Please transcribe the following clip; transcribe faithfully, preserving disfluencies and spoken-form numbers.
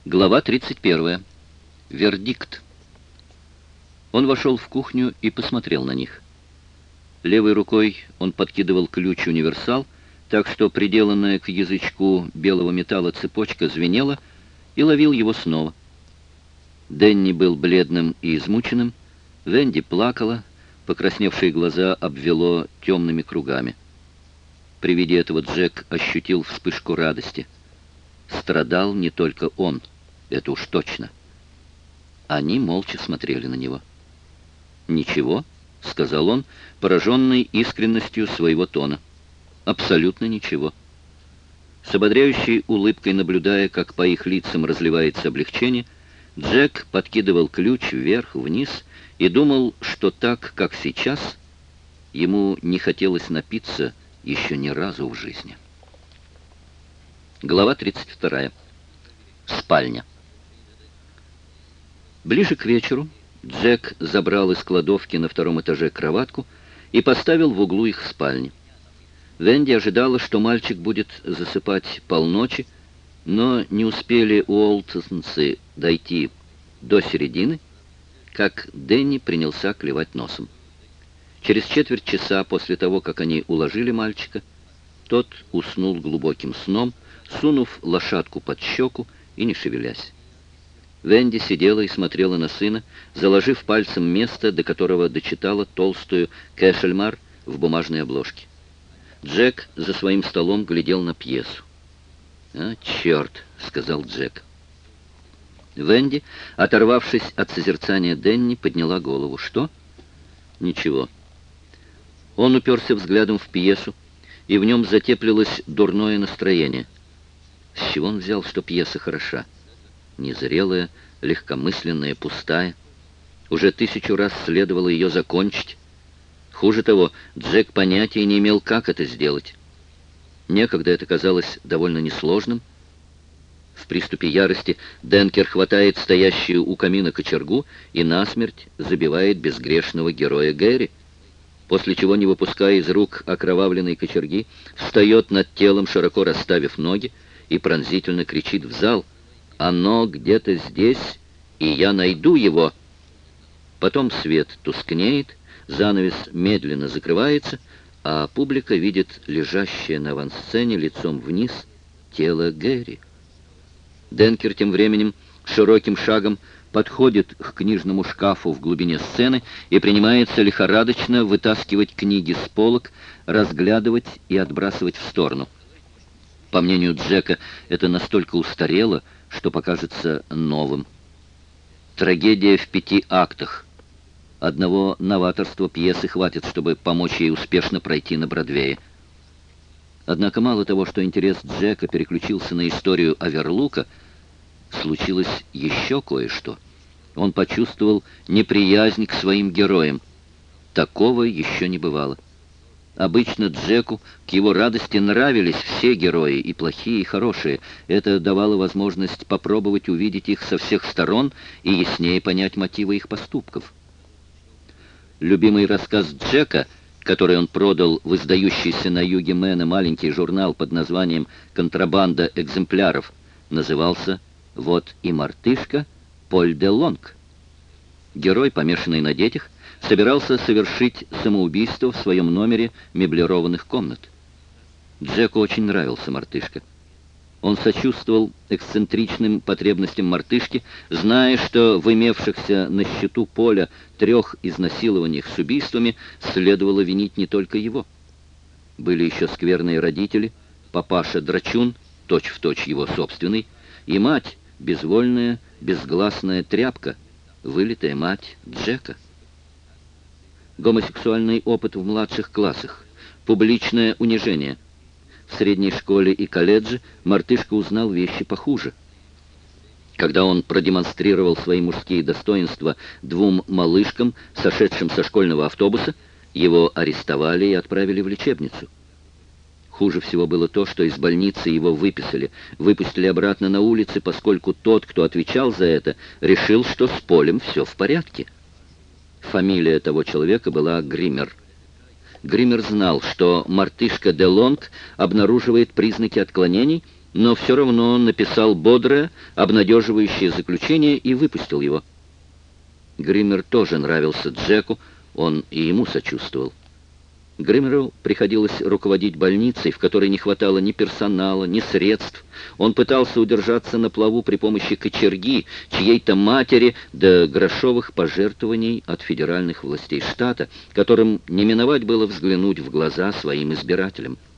Глава тридцать первая. Вердикт. Он вошел в кухню и посмотрел на них. Левой рукой он подкидывал ключ-универсал, так что приделанная к язычку белого металла цепочка звенела, и ловил его снова. Дэнни был бледным и измученным, Венди плакала, покрасневшие глаза обвело темными кругами. При виде этого Джек ощутил вспышку радости. Страдал не только он, это уж точно. Они молча смотрели на него. «Ничего», — сказал он, пораженный искренностью своего тона. «Абсолютно ничего». С ободряющей улыбкой, наблюдая, как по их лицам разливается облегчение, Джек подкидывал ключ вверх-вниз и думал, что так, как сейчас, ему не хотелось напиться еще ни разу в жизни. Глава тридцать вторая. Спальня. Ближе к вечеру Джек забрал из кладовки на втором этаже кроватку и поставил в углу их спальни. Венди ожидала, что мальчик будет засыпать полночи, но не успели Уолтонсы дойти до середины, как Дэнни принялся клевать носом. Через четверть часа после того, как они уложили мальчика, тот уснул глубоким сном, сунув лошадку под щеку и не шевелясь. Венди сидела и смотрела на сына, заложив пальцем место, до которого дочитала толстую «Кэшельмар» в бумажной обложке. Джек за своим столом глядел на пьесу. «А, черт!» — сказал Джек. Венди, оторвавшись от созерцания Дэнни, подняла голову. «Что?» «Ничего». Он уперся взглядом в пьесу, и в нем затеплилось дурное настроение. С чего он взял, что пьеса хороша? Незрелая, легкомысленная, пустая. Уже тысячу раз следовало ее закончить. Хуже того, Джек понятия не имел, как это сделать. Некогда это казалось довольно несложным. В приступе ярости Денкер хватает стоящую у камина кочергу и насмерть забивает безгрешного героя Гэри, после чего, не выпуская из рук окровавленной кочерги, встает над телом, широко расставив ноги, и пронзительно кричит в зал: «Оно где-то здесь, и я найду его!» Потом свет тускнеет, занавес медленно закрывается, а публика видит лежащее на авансцене лицом вниз тело Гэри. Денкер тем временем широким шагом подходит к книжному шкафу в глубине сцены и принимается лихорадочно вытаскивать книги с полок, разглядывать и отбрасывать в сторону. По мнению Джека, это настолько устарело, что покажется новым. Трагедия в пяти актах. Одного новаторства пьесы хватит, чтобы помочь ей успешно пройти на Бродвее. Однако мало того, что интерес Джека переключился на историю Оверлука, случилось еще кое-что. Он почувствовал неприязнь к своим героям. Такого еще не бывало. Обычно Джеку, к его радости, нравились все герои, и плохие, и хорошие. Это давало возможность попробовать увидеть их со всех сторон и яснее понять мотивы их поступков. Любимый рассказ Джека, который он продал в издающийся на юге Мэна маленький журнал под названием «Контрабанда экземпляров», назывался «Вот и мартышка Поль де Лонг». Герой, помешанный на детях, собирался совершить самоубийство в своем номере меблированных комнат. Джеку очень нравился мартышка. Он сочувствовал эксцентричным потребностям мартышки, зная, что в имевшихся на счету Поля трех изнасилованиях с убийствами следовало винить не только его. Были еще скверные родители, папаша Драчун, точь-в-точь его собственный, и мать, безвольная, безгласная тряпка, вылитая мать Джека. Гомосексуальный опыт в младших классах, публичное унижение. В средней школе и колледже мартышка узнал вещи похуже. Когда он продемонстрировал свои мужские достоинства двум малышкам, сошедшим со школьного автобуса, его арестовали и отправили в лечебницу. Хуже всего было то, что из больницы его выписали, выпустили обратно на улицы, поскольку тот, кто отвечал за это, решил, что с Полем все в порядке. Фамилия того человека была Гриммер. Гриммер знал, что мартышка де Лонг обнаруживает признаки отклонений, но все равно написал бодрое, обнадеживающее заключение и выпустил его. Гриммер тоже нравился Джеку, он и ему сочувствовал. Гриммеру приходилось руководить больницей, в которой не хватало ни персонала, ни средств. Он пытался удержаться на плаву при помощи кочерги, чьей-то матери, до грошовых пожертвований от федеральных властей штата, которым не миновать было взглянуть в глаза своим избирателям.